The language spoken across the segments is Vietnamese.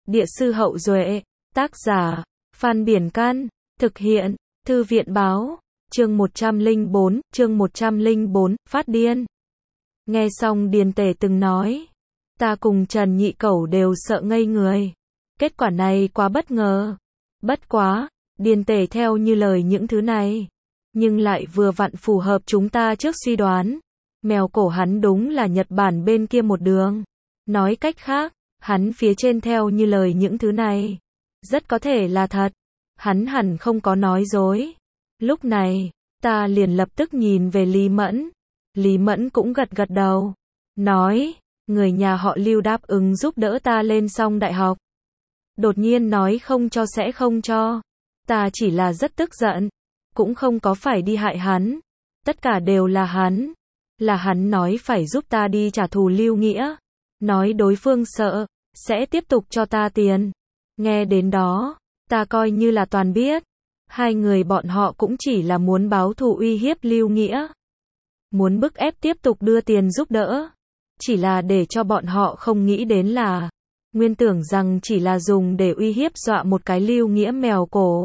Địa sư Hậu Duệ, tác giả, Phan Biển Căn, thực hiện, Thư viện Báo, chương 104, phát điên. Nghe xong Điền Tể từng nói, ta cùng Trần Nhị Cẩu đều sợ ngây người. Kết quả này quá bất ngờ. Bất quá, Điền Tể theo như lời những thứ này, nhưng lại vừa vặn phù hợp chúng ta trước suy đoán. Mèo cổ hắn đúng là Nhật Bản bên kia một đường. Nói cách khác, hắn phía trên theo như lời những thứ này, rất có thể là thật. Hắn hẳn không có nói dối. Lúc này, ta liền lập tức nhìn về Lý Mẫn. Lý Mẫn cũng gật gật đầu. Nói, người nhà họ Lưu đáp ứng giúp đỡ ta lên xong đại học. Đột nhiên nói không cho sẽ không cho. Ta chỉ là rất tức giận. Cũng không có phải đi hại hắn. Tất cả đều là hắn. Là hắn nói phải giúp ta đi trả thù Lưu Nghĩa. Nói đối phương sợ, sẽ tiếp tục cho ta tiền. Nghe đến đó, ta coi như là toàn biết. Hai người bọn họ cũng chỉ là muốn báo thù uy hiếp Lưu Nghĩa. Muốn bức ép tiếp tục đưa tiền giúp đỡ. Chỉ là để cho bọn họ không nghĩ đến là, nguyên tưởng rằng chỉ là dùng để uy hiếp dọa một cái Lưu Nghĩa mèo cổ.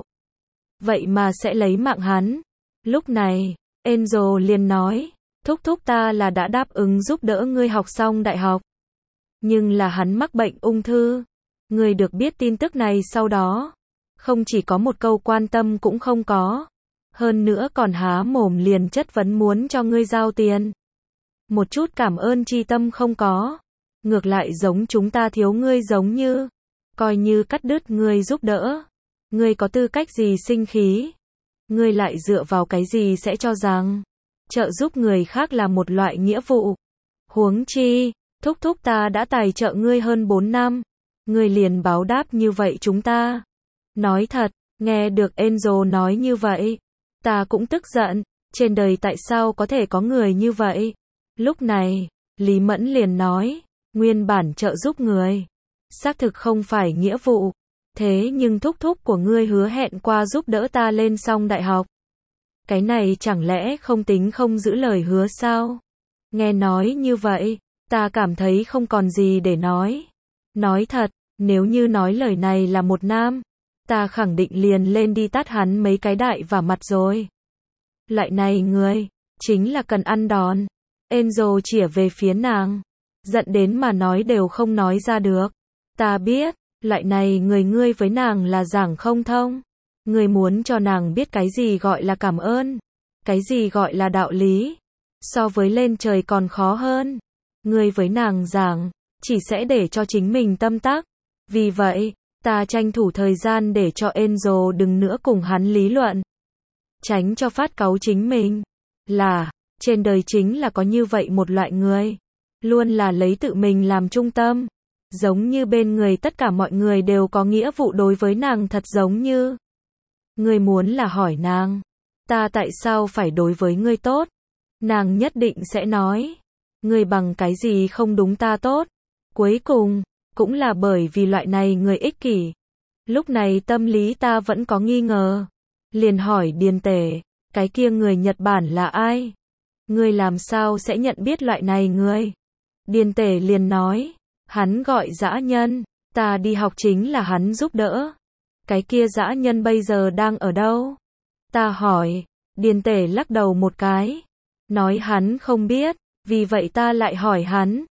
Vậy mà sẽ lấy mạng hắn. Lúc này, Enzo liền nói, thúc thúc ta là đã đáp ứng giúp đỡ ngươi học xong đại học. Nhưng là hắn mắc bệnh ung thư. Ngươi được biết tin tức này sau đó. Không chỉ có một câu quan tâm cũng không có. Hơn nữa còn há mồm liền chất vấn muốn cho ngươi giao tiền. Một chút cảm ơn tri tâm không có. Ngược lại giống chúng ta thiếu ngươi giống như. Coi như cắt đứt ngươi giúp đỡ. Ngươi có tư cách gì sinh khí? Ngươi lại dựa vào cái gì sẽ cho rằng trợ giúp người khác là một loại nghĩa vụ? Huống chi, thúc thúc ta đã tài trợ ngươi hơn 4 năm. Ngươi liền báo đáp như vậy chúng ta. Nói thật, nghe được Enzo nói như vậy, ta cũng tức giận. Trên đời tại sao có thể có người như vậy? Lúc này, Lý Mẫn liền nói, nguyên bản trợ giúp người, xác thực không phải nghĩa vụ. Thế nhưng thúc thúc của ngươi hứa hẹn qua giúp đỡ ta lên xong đại học. Cái này chẳng lẽ không tính không giữ lời hứa sao? Nghe nói như vậy, ta cảm thấy không còn gì để nói. Nói thật, nếu như nói lời này là một nam, ta khẳng định liền lên đi tát hắn mấy cái đại vào mặt rồi. Loại này người, chính là cần ăn đòn. Enzo chĩa về phía nàng, giận đến mà nói đều không nói ra được. Ta biết, loại này người ngươi với nàng là giảng không thông. Ngươi muốn cho nàng biết cái gì gọi là cảm ơn, cái gì gọi là đạo lý. So với lên trời còn khó hơn. Ngươi với nàng giảng, chỉ sẽ để cho chính mình tâm tắc. Vì vậy, ta tranh thủ thời gian để cho Enzo đừng nữa cùng hắn lý luận. Tránh cho phát cáu chính mình. Là, trên đời chính là có như vậy một loại người. Luôn là lấy tự mình làm trung tâm. Giống như bên người tất cả mọi người đều có nghĩa vụ đối với nàng thật giống như. Ngươi muốn là hỏi nàng, ta tại sao phải đối với ngươi tốt? Nàng nhất định sẽ nói, ngươi bằng cái gì không đúng ta tốt? Cuối cùng, cũng là bởi vì loại này người ích kỷ. Lúc này tâm lý ta vẫn có nghi ngờ. Liền hỏi Điền Tể, cái kia người Nhật Bản là ai? Ngươi làm sao sẽ nhận biết loại này người? Điền Tể liền nói, hắn gọi dã nhân, ta đi học chính là hắn giúp đỡ. Cái kia dã nhân bây giờ đang ở đâu? Ta hỏi, Điền Tể lắc đầu một cái. Nói hắn không biết, vì vậy ta lại hỏi hắn.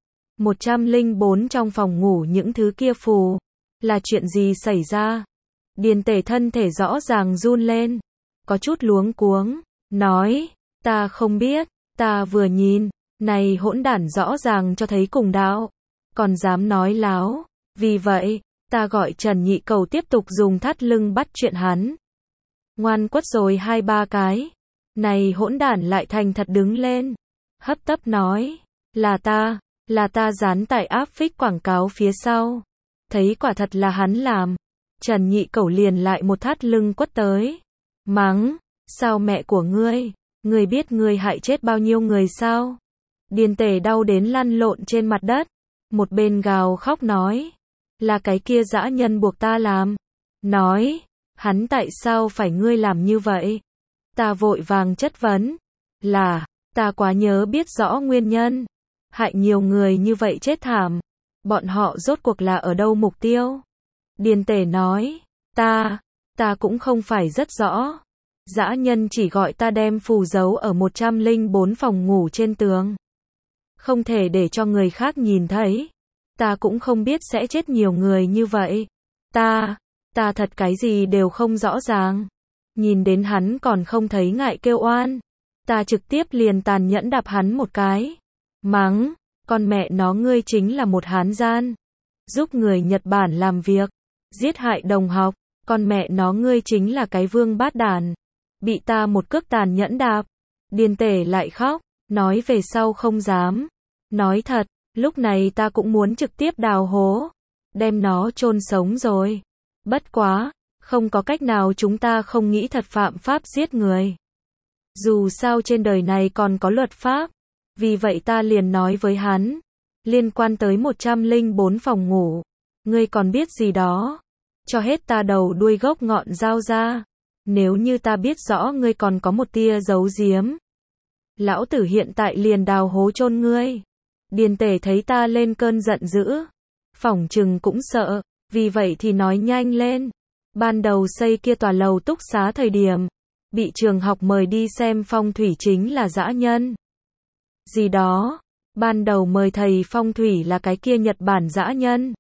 104 trong phòng ngủ những thứ kia phù. Là chuyện gì xảy ra? Điền Tể thân thể rõ ràng run lên. Có chút luống cuống. Nói, ta không biết, ta vừa nhìn. Này hỗn đản rõ ràng cho thấy cùng đạo. Còn dám nói láo. Vì vậy, ta gọi Trần Nhị Cẩu tiếp tục dùng thắt lưng bắt chuyện hắn. Ngoan quất rồi 2-3 cái. Này hỗn đản lại thành thật đứng lên. Hấp tấp nói, là ta dán tại áp phích quảng cáo phía sau. Thấy quả thật là hắn làm. Trần Nhị Cẩu liền lại một thắt lưng quất tới. Mắng, sao mẹ của ngươi biết ngươi hại chết bao nhiêu người sao? Điền Tể đau đến lăn lộn trên mặt đất. Một bên gào khóc nói, là cái kia dã nhân buộc ta làm. Nói, hắn tại sao phải ngươi làm như vậy? Ta vội vàng chất vấn, là, ta quá nhớ biết rõ nguyên nhân. Hại nhiều người như vậy chết thảm. Bọn họ rốt cuộc là ở đâu mục tiêu? Điền tể nói, ta cũng không phải rất rõ. Dã nhân chỉ gọi ta đem phù giấu ở 104 phòng ngủ trên tường. Không thể để cho người khác nhìn thấy. Ta cũng không biết sẽ chết nhiều người như vậy. Ta thật cái gì đều không rõ ràng. Nhìn đến hắn còn không thấy ngại kêu oan. Ta trực tiếp liền tàn nhẫn đạp hắn một cái. Mắng, con mẹ nó ngươi chính là một hán gian. Giúp người Nhật Bản làm việc. Giết hại đồng học. Con mẹ nó ngươi chính là cái vương bát đàn. Bị ta một cước tàn nhẫn đạp. Điền tể lại khóc. Nói về sau không dám. Nói thật, lúc này ta cũng muốn trực tiếp đào hố. Đem nó chôn sống rồi. Bất quá, không có cách nào chúng ta không nghĩ thật phạm pháp giết người. Dù sao trên đời này còn có luật pháp. Vì vậy ta liền nói với hắn. Liên quan tới 104 phòng ngủ. Ngươi còn biết gì đó. Cho hết ta đầu đuôi gốc ngọn dao ra. Nếu như ta biết rõ ngươi còn có một tia giấu giếm. Lão tử hiện tại liền đào hố chôn ngươi. Điền tể thấy ta lên cơn giận dữ. Phỏng chừng cũng sợ. Vì vậy thì nói nhanh lên. Ban đầu xây kia tòa lầu túc xá thời điểm. Bị trường học mời đi xem phong thủy chính là dã nhân. Gì đó. Ban đầu mời thầy phong thủy là cái kia Nhật Bản dã nhân.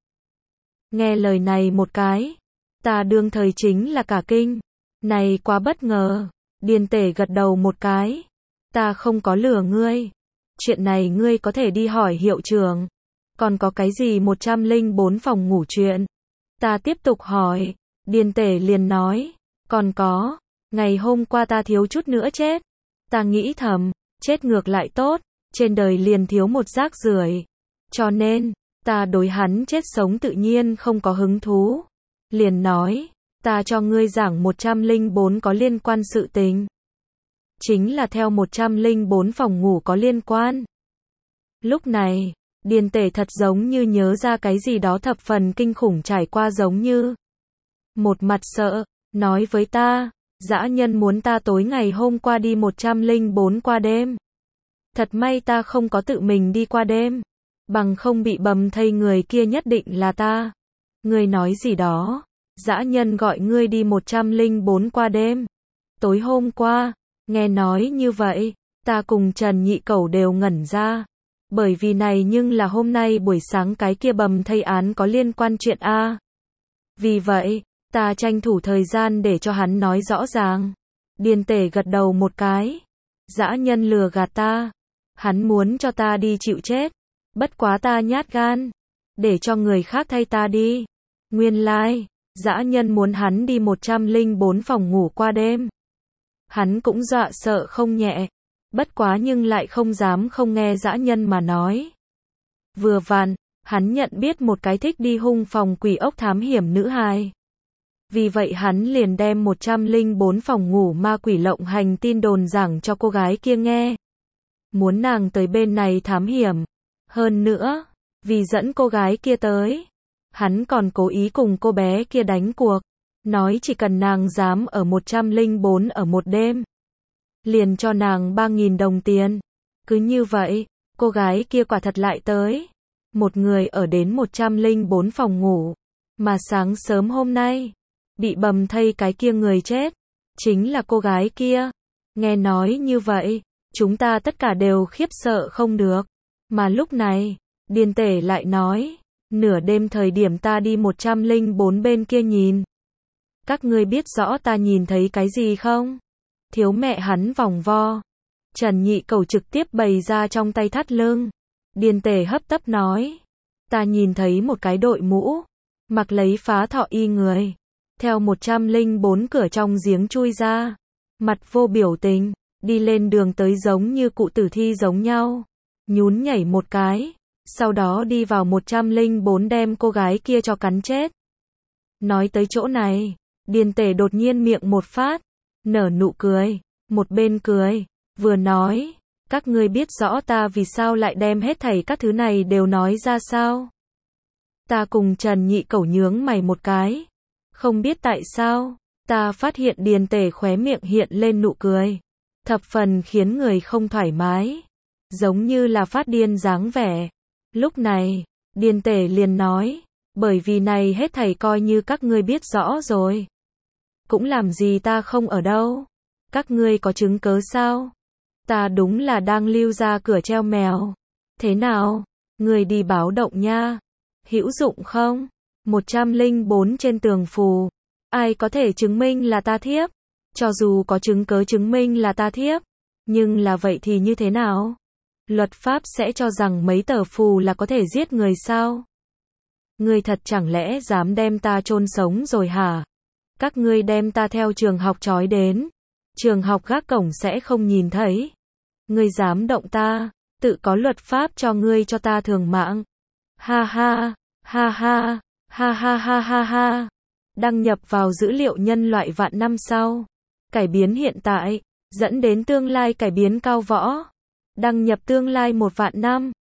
Nghe lời này một cái. Ta đương thời chính là cả kinh. Này quá bất ngờ. Điền tể gật đầu một cái. Ta không có lừa ngươi. Chuyện này ngươi có thể đi hỏi hiệu trưởng. Còn có cái gì 104 phòng ngủ chuyện? Ta tiếp tục hỏi. Điền tể liền nói. Còn có. Ngày hôm qua ta thiếu chút nữa chết. Ta nghĩ thầm. Chết ngược lại tốt. Trên đời liền thiếu một rác rưởi. Cho nên, ta đối hắn chết sống tự nhiên không có hứng thú. Liền nói. Ta cho ngươi giảng 104 có liên quan sự tình. Chính là theo 104 phòng ngủ có liên quan. Lúc này, Điền tể thật giống như nhớ ra cái gì đó thập phần kinh khủng trải qua giống như. Một mặt sợ, nói với ta, dã nhân muốn ta tối ngày hôm qua đi 104 qua đêm. Thật may ta không có tự mình đi qua đêm. Bằng không bị bầm thây người kia nhất định là ta. Ngươi nói gì đó. Dã nhân gọi ngươi đi 104 qua đêm. Tối hôm qua, nghe nói như vậy, ta cùng Trần Nhị Cẩu đều ngẩn ra. Bởi vì này nhưng là hôm nay buổi sáng cái kia bầm thây án có liên quan chuyện A. Vì vậy, ta tranh thủ thời gian để cho hắn nói rõ ràng. Điền tể gật đầu một cái. Dã nhân lừa gạt ta. Hắn muốn cho ta đi chịu chết. Bất quá ta nhát gan. Để cho người khác thay ta đi. Nguyên lai, dã nhân muốn hắn đi 104 phòng ngủ qua đêm. Hắn cũng dọa sợ không nhẹ. Bất quá nhưng lại không dám không nghe dã nhân mà nói. Vừa vặn, hắn nhận biết một cái thích đi hung phòng quỷ ốc thám hiểm nữ hài. Vì vậy hắn liền đem 104 phòng ngủ ma quỷ lộng hành tin đồn giảng cho cô gái kia nghe. Muốn nàng tới bên này thám hiểm. Hơn nữa, vì dẫn cô gái kia tới, hắn còn cố ý cùng cô bé kia đánh cuộc. Nói chỉ cần nàng dám ở 104 ở một đêm. Liền cho nàng 3.000 đồng tiền. Cứ như vậy, cô gái kia quả thật lại tới. Một người ở đến 104 phòng ngủ. Mà sáng sớm hôm nay, bị bầm thây cái kia người chết. Chính là cô gái kia. Nghe nói như vậy, chúng ta tất cả đều khiếp sợ không được. Mà lúc này, Điền tể lại nói. Nửa đêm thời điểm ta đi 104 bên kia nhìn. Các ngươi biết rõ ta nhìn thấy cái gì không? Thiếu mẹ hắn vòng vo. Trần Nhị Cẩu trực tiếp bày ra trong tay thắt lưng. Điền tể hấp tấp nói. Ta nhìn thấy một cái đội mũ. Mặc lấy phá thọ y người. Theo 104 cửa trong giếng chui ra. Mặt vô biểu tình. Đi lên đường tới giống như cụ tử thi giống nhau. Nhún nhảy một cái. Sau đó đi vào 104 đem cô gái kia cho cắn chết. Nói tới chỗ này. Điền tể đột nhiên miệng một phát. Nở nụ cười. Một bên cười. Vừa nói. Các ngươi biết rõ ta vì sao lại đem hết thảy các thứ này đều nói ra sao? Ta cùng Trần Nhị Cẩu nhướng mày một cái. Không biết tại sao. Ta phát hiện Điền tể khóe miệng hiện lên nụ cười. Thập phần khiến người không thoải mái. Giống như là phát điên dáng vẻ. Lúc này, Điền tể liền nói. Bởi vì này hết thảy coi như các ngươi biết rõ rồi. Cũng làm gì ta không ở đâu. Các ngươi có chứng cớ sao? Ta đúng là đang lưu ra cửa treo mèo. Thế nào? Người đi báo động nha. Hữu dụng không? 104 trên tường phù. Ai có thể chứng minh là ta thiếp? Cho dù có chứng cớ chứng minh là ta thiếp. Nhưng là vậy thì như thế nào? Luật pháp sẽ cho rằng mấy tờ phù là có thể giết người sao? Ngươi thật chẳng lẽ dám đem ta chôn sống rồi hả? Các ngươi đem ta theo trường học trói đến. Trường học gác cổng sẽ không nhìn thấy. Ngươi dám động ta, tự có luật pháp cho ngươi cho ta thường mạng. Ha ha, ha ha, ha ha ha ha ha. Đăng nhập vào dữ liệu nhân loại vạn năm sau. Cải biến hiện tại, dẫn đến tương lai cải biến cao võ. Đăng nhập tương lai 1 vạn năm.